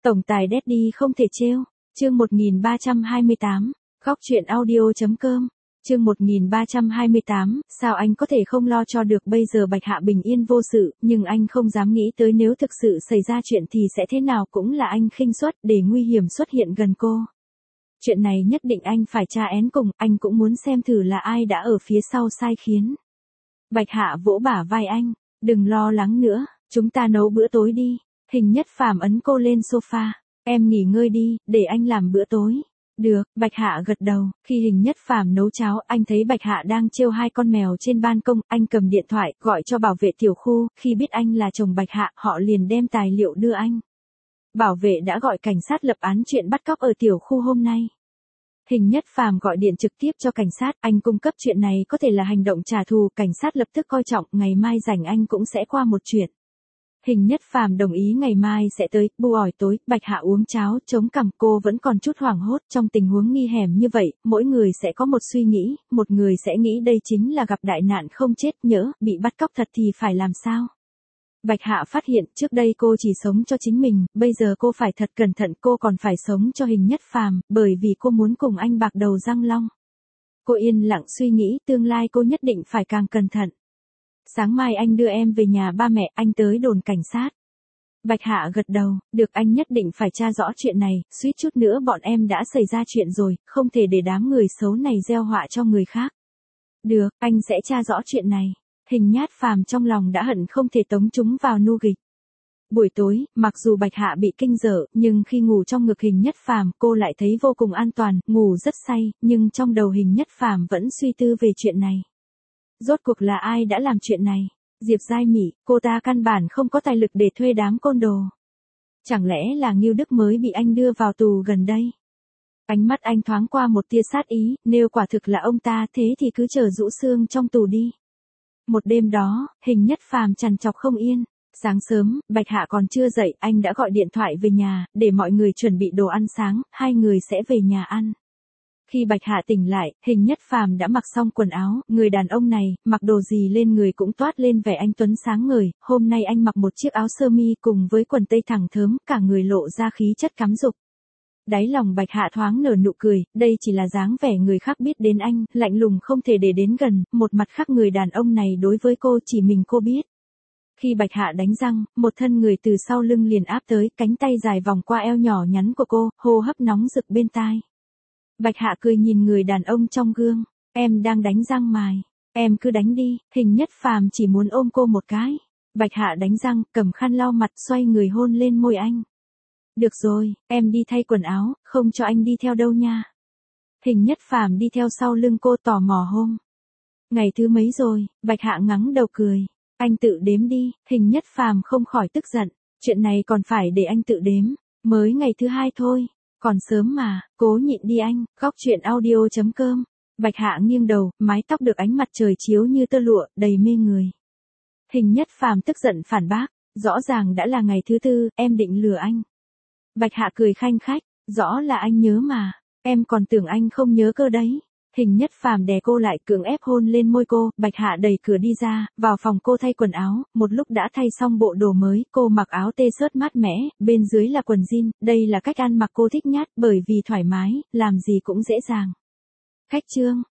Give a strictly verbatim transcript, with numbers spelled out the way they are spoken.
Tổng tài Daddy không thể trêu. Chương một nghìn ba trăm hai mươi tám, Góc truyện audio chấm com. Chương một nghìn ba trăm hai mươi tám, sao anh có thể không lo cho được bây giờ Bạch Hạ bình yên vô sự, nhưng anh không dám nghĩ tới nếu thực sự xảy ra chuyện thì sẽ thế nào, cũng là anh khinh suất để nguy hiểm xuất hiện gần cô. Chuyện này nhất định anh phải tra én cùng, anh cũng muốn xem thử là ai đã ở phía sau sai khiến. Bạch Hạ vỗ bả vai anh, đừng lo lắng nữa, chúng ta nấu bữa tối đi. Hình Nhất Phàm ấn cô lên sofa, em nghỉ ngơi đi, để anh làm bữa tối. Được, Bạch Hạ gật đầu, khi Hình Nhất Phàm nấu cháo, anh thấy Bạch Hạ đang trêu hai con mèo trên ban công, anh cầm điện thoại, gọi cho bảo vệ tiểu khu, khi biết anh là chồng Bạch Hạ, họ liền đem tài liệu đưa anh. Bảo vệ đã gọi cảnh sát lập án chuyện bắt cóc ở tiểu khu hôm nay. Hình Nhất Phàm gọi điện trực tiếp cho cảnh sát, anh cung cấp chuyện này có thể là hành động trả thù, cảnh sát lập tức coi trọng, ngày mai rảnh anh cũng sẽ qua một chuyện. Hình Nhất Phàm đồng ý ngày mai sẽ tới, bu ỏi tối, Bạch Hạ uống cháo, chống cằm, cô vẫn còn chút hoảng hốt, trong tình huống nghi hẻm như vậy, mỗi người sẽ có một suy nghĩ, một người sẽ nghĩ đây chính là gặp đại nạn không chết, nhỡ, bị bắt cóc thật thì phải làm sao? Bạch Hạ phát hiện, trước đây cô chỉ sống cho chính mình, bây giờ cô phải thật cẩn thận, cô còn phải sống cho Hình Nhất Phàm, bởi vì cô muốn cùng anh bạc đầu răng long. Cô yên lặng suy nghĩ, tương lai cô nhất định phải càng cẩn thận. Sáng mai anh đưa em về nhà ba mẹ, anh tới đồn cảnh sát. Bạch Hạ gật đầu, được, anh nhất định phải tra rõ chuyện này, suýt chút nữa bọn em đã xảy ra chuyện rồi, không thể để đám người xấu này gieo họa cho người khác. Được, anh sẽ tra rõ chuyện này. Hình Nhát Phàm trong lòng đã hận không thể tống chúng vào nu gịch. Buổi tối, mặc dù Bạch Hạ bị kinh dở, nhưng khi ngủ trong ngực Hình Nhất Phàm, cô lại thấy vô cùng an toàn, ngủ rất say, nhưng trong đầu Hình Nhất Phàm vẫn suy tư về chuyện này. Rốt cuộc là ai đã làm chuyện này? Diệp Giai Mỹ, cô ta căn bản không có tài lực để thuê đám côn đồ. Chẳng lẽ là Ngưu Đức mới bị anh đưa vào tù gần đây? Ánh mắt anh thoáng qua một tia sát ý, nếu quả thực là ông ta thế thì cứ chờ rũ xương trong tù đi. Một đêm đó, Hình Nhất Phàm trằn trọc không yên. Sáng sớm, Bạch Hạ còn chưa dậy, anh đã gọi điện thoại về nhà, để mọi người chuẩn bị đồ ăn sáng, hai người sẽ về nhà ăn. Khi Bạch Hạ tỉnh lại, Hình Nhất Phàm đã mặc xong quần áo, người đàn ông này, mặc đồ gì lên người cũng toát lên vẻ anh tuấn sáng ngời, hôm nay anh mặc một chiếc áo sơ mi cùng với quần tây thẳng thớm, cả người lộ ra khí chất cám dục. Đáy lòng Bạch Hạ thoáng nở nụ cười, đây chỉ là dáng vẻ người khác biết đến anh, lạnh lùng không thể để đến gần, một mặt khác người đàn ông này đối với cô chỉ mình cô biết. Khi Bạch Hạ đánh răng, một thân người từ sau lưng liền áp tới, cánh tay dài vòng qua eo nhỏ nhắn của cô, hô hấp nóng rực bên tai. Bạch Hạ cười nhìn người đàn ông trong gương, em đang đánh răng mài, em cứ đánh đi. Hình Nhất Phàm chỉ muốn ôm cô một cái. Bạch Hạ đánh răng, cầm khăn lau mặt, xoay người hôn lên môi anh. Được rồi, em đi thay quần áo, không cho anh đi theo đâu nha. Hình Nhất Phàm đi theo sau lưng cô tò mò hôn. Ngày thứ mấy rồi? Bạch Hạ ngắng đầu cười. Anh tự đếm đi. Hình Nhất Phàm không khỏi tức giận. Chuyện này còn phải để anh tự đếm. Mới ngày thứ hai thôi. Còn sớm mà, cố nhịn đi anh. Góc truyện audio chấm com. Bạch Hạ nghiêng đầu, mái tóc được ánh mặt trời chiếu như tơ lụa, đầy mê người. Hình Nhất Phàm tức giận phản bác. Rõ ràng đã là ngày thứ tư, em định lừa anh. Bạch Hạ cười khanh khách, rõ là anh nhớ mà, em còn tưởng anh không nhớ cơ đấy. Hình Nhất Phàm đè cô lại, cưỡng ép hôn lên môi cô, Bạch Hạ đẩy cửa đi ra, vào phòng cô thay quần áo, một lúc đã thay xong bộ đồ mới, cô mặc áo t-shirt mát mẻ, bên dưới là quần jean, đây là cách ăn mặc cô thích nhất, bởi vì thoải mái, làm gì cũng dễ dàng. Khách trương,